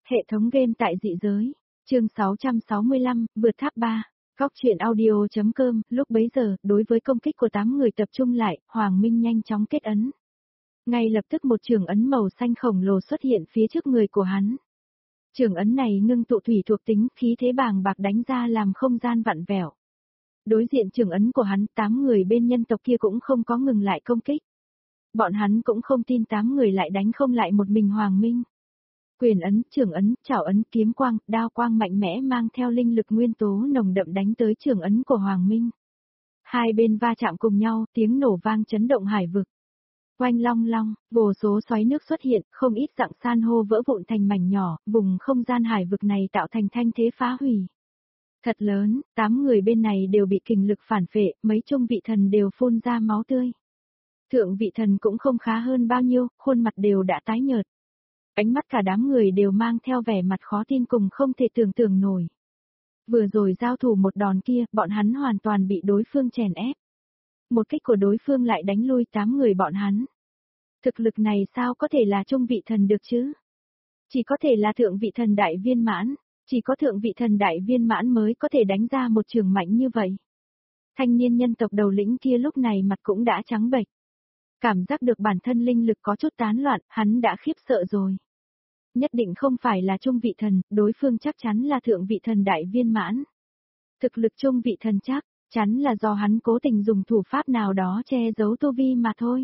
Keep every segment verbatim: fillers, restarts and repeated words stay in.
Hệ thống game tại dị giới. Chương sáu trăm sáu mươi lăm, vượt tháp ba. Góc truyện audio.com, lúc bấy giờ, đối với công kích của tám người tập trung lại, Hoàng Minh nhanh chóng kết ấn. Ngay lập tức một trường ấn màu xanh khổng lồ xuất hiện phía trước người của hắn. Trường ấn này ngưng tụ thủy thuộc tính, khí thế bàng bạc đánh ra làm không gian vặn vẹo. Đối diện trường ấn của hắn, tám người bên nhân tộc kia cũng không có ngừng lại công kích. Bọn hắn cũng không tin tám người lại đánh không lại một mình Hoàng Minh. Quyền ấn, trường ấn, chảo ấn, kiếm quang, đao quang mạnh mẽ mang theo linh lực nguyên tố nồng đậm đánh tới trường ấn của Hoàng Minh. Hai bên va chạm cùng nhau, tiếng nổ vang chấn động hải vực. Oanh long long, vô số xoáy nước xuất hiện, không ít dạng san hô vỡ vụn thành mảnh nhỏ, vùng không gian hải vực này tạo thành thanh thế phá hủy. Thật lớn, tám người bên này đều bị kình lực phản phệ, mấy trung vị thần đều phun ra máu tươi. Thượng vị thần cũng không khá hơn bao nhiêu, khuôn mặt đều đã tái nhợt. Ánh mắt cả đám người đều mang theo vẻ mặt khó tin cùng không thể tưởng tượng nổi. Vừa rồi giao thủ một đòn kia, bọn hắn hoàn toàn bị đối phương chèn ép. Một kích của đối phương lại đánh lui tám người bọn hắn. Thực lực này sao có thể là trung vị thần được chứ? Chỉ có thể là thượng vị thần đại viên mãn, chỉ có thượng vị thần đại viên mãn mới có thể đánh ra một trường mạnh như vậy. Thanh niên nhân tộc đầu lĩnh kia lúc này mặt cũng đã trắng bệch. Cảm giác được bản thân linh lực có chút tán loạn, hắn đã khiếp sợ rồi. Nhất định không phải là trung vị thần, đối phương chắc chắn là thượng vị thần đại viên mãn. Thực lực trung vị thần chắc chắn là do hắn cố tình dùng thủ pháp nào đó che giấu tu vi mà thôi.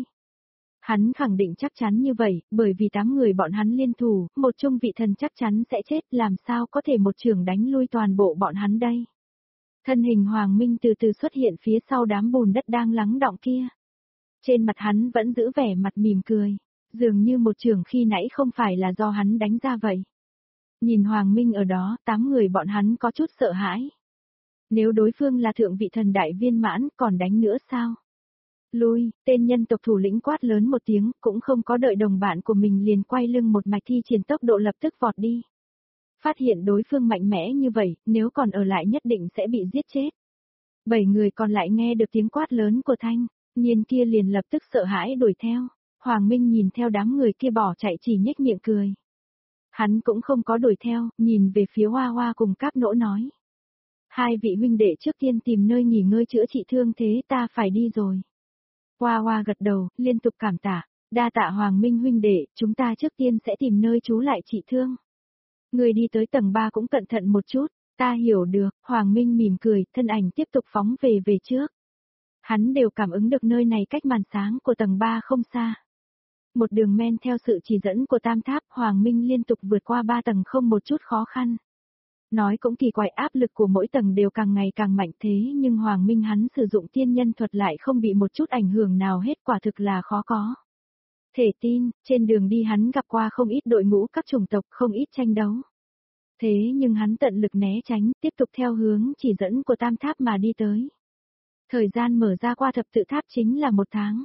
Hắn khẳng định chắc chắn như vậy, bởi vì tám người bọn hắn liên thủ, một trung vị thần chắc chắn sẽ chết, làm sao có thể một trường đánh lui toàn bộ bọn hắn đây. Thân hình Hoàng Minh từ từ xuất hiện phía sau đám bùn đất đang lắng đọng kia. Trên mặt hắn vẫn giữ vẻ mặt mỉm cười, dường như một trường khi nãy không phải là do hắn đánh ra vậy. Nhìn Hoàng Minh ở đó, tám người bọn hắn có chút sợ hãi. Nếu đối phương là thượng vị thần đại viên mãn, còn đánh nữa sao? Lui, tên nhân tộc thủ lĩnh quát lớn một tiếng, cũng không có đợi đồng bạn của mình liền quay lưng một mạch thi triển tốc độ lập tức vọt đi. Phát hiện đối phương mạnh mẽ như vậy, nếu còn ở lại nhất định sẽ bị giết chết. Bảy người còn lại nghe được tiếng quát lớn của Thanh, nhiên kia liền lập tức sợ hãi đuổi theo. Hoàng Minh nhìn theo đám người kia bỏ chạy chỉ nhếch miệng cười. Hắn cũng không có đuổi theo, nhìn về phía Hoa Hoa cùng Cáp Nỗ nói. Hai vị huynh đệ trước tiên tìm nơi nghỉ ngơi chữa trị thương thế, ta phải đi rồi. Hoa Hoa gật đầu, liên tục cảm tạ, đa tạ Hoàng Minh huynh đệ, chúng ta trước tiên sẽ tìm nơi trú lại trị thương. Người đi tới tầng ba cũng cẩn thận một chút, ta hiểu được, Hoàng Minh mỉm cười, thân ảnh tiếp tục phóng về về trước. Hắn đều cảm ứng được nơi này cách màn sáng của tầng ba không xa. Một đường men theo sự chỉ dẫn của tam tháp, Hoàng Minh liên tục vượt qua ba tầng không một chút khó khăn. Nói cũng kỳ quái, áp lực của mỗi tầng đều càng ngày càng mạnh thế nhưng Hoàng Minh hắn sử dụng tiên nhân thuật lại không bị một chút ảnh hưởng nào hết, quả thực là khó có. Thể tin, trên đường đi hắn gặp qua không ít đội ngũ các chủng tộc, không ít tranh đấu. Thế nhưng hắn tận lực né tránh, tiếp tục theo hướng chỉ dẫn của tam tháp mà đi tới. Thời gian mở ra qua thập tự tháp chính là một tháng.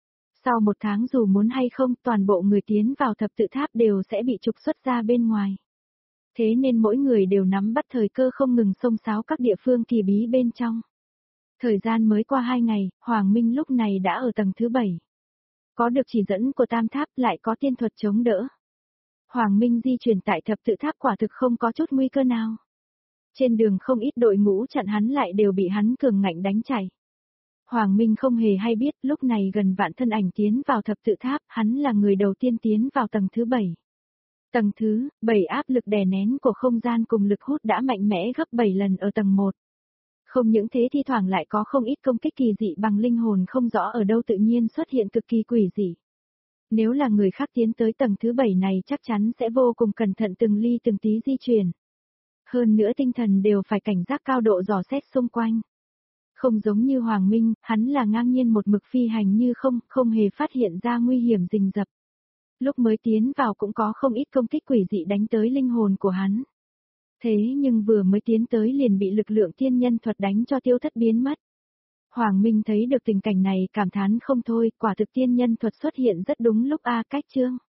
Sau một tháng dù muốn hay không, toàn bộ người tiến vào thập tự tháp đều sẽ bị trục xuất ra bên ngoài. Thế nên mỗi người đều nắm bắt thời cơ không ngừng xông xáo các địa phương kỳ bí bên trong. Thời gian mới qua hai ngày, Hoàng Minh lúc này đã ở tầng thứ bảy. Có được chỉ dẫn của tam tháp lại có tiên thuật chống đỡ. Hoàng Minh di chuyển tại thập tự tháp quả thực không có chút nguy cơ nào. Trên đường không ít đội ngũ chặn hắn lại đều bị hắn cường ngạnh đánh chạy. Hoàng Minh không hề hay biết lúc này gần vạn thân ảnh tiến vào thập tự tháp, hắn là người đầu tiên tiến vào tầng thứ bảy. Tầng thứ bảy áp lực đè nén của không gian cùng lực hút đã mạnh mẽ gấp bảy lần ở tầng một. Không những thế thi thoảng lại có không ít công kích kỳ dị bằng linh hồn không rõ ở đâu tự nhiên xuất hiện cực kỳ quỷ dị. Nếu là người khác tiến tới tầng thứ bảy này chắc chắn sẽ vô cùng cẩn thận từng ly từng tí di chuyển. Hơn nữa tinh thần đều phải cảnh giác cao độ dò xét xung quanh. Không giống như Hoàng Minh, hắn là ngang nhiên một mực phi hành như không, không hề phát hiện ra nguy hiểm rình rập. Lúc mới tiến vào cũng có không ít công kích quỷ dị đánh tới linh hồn của hắn. Thế nhưng vừa mới tiến tới liền bị lực lượng thiên nhân thuật đánh cho tiêu thất biến mất. Hoàng Minh thấy được tình cảnh này cảm thán không thôi, quả thực thiên nhân thuật xuất hiện rất đúng lúc a cách chương.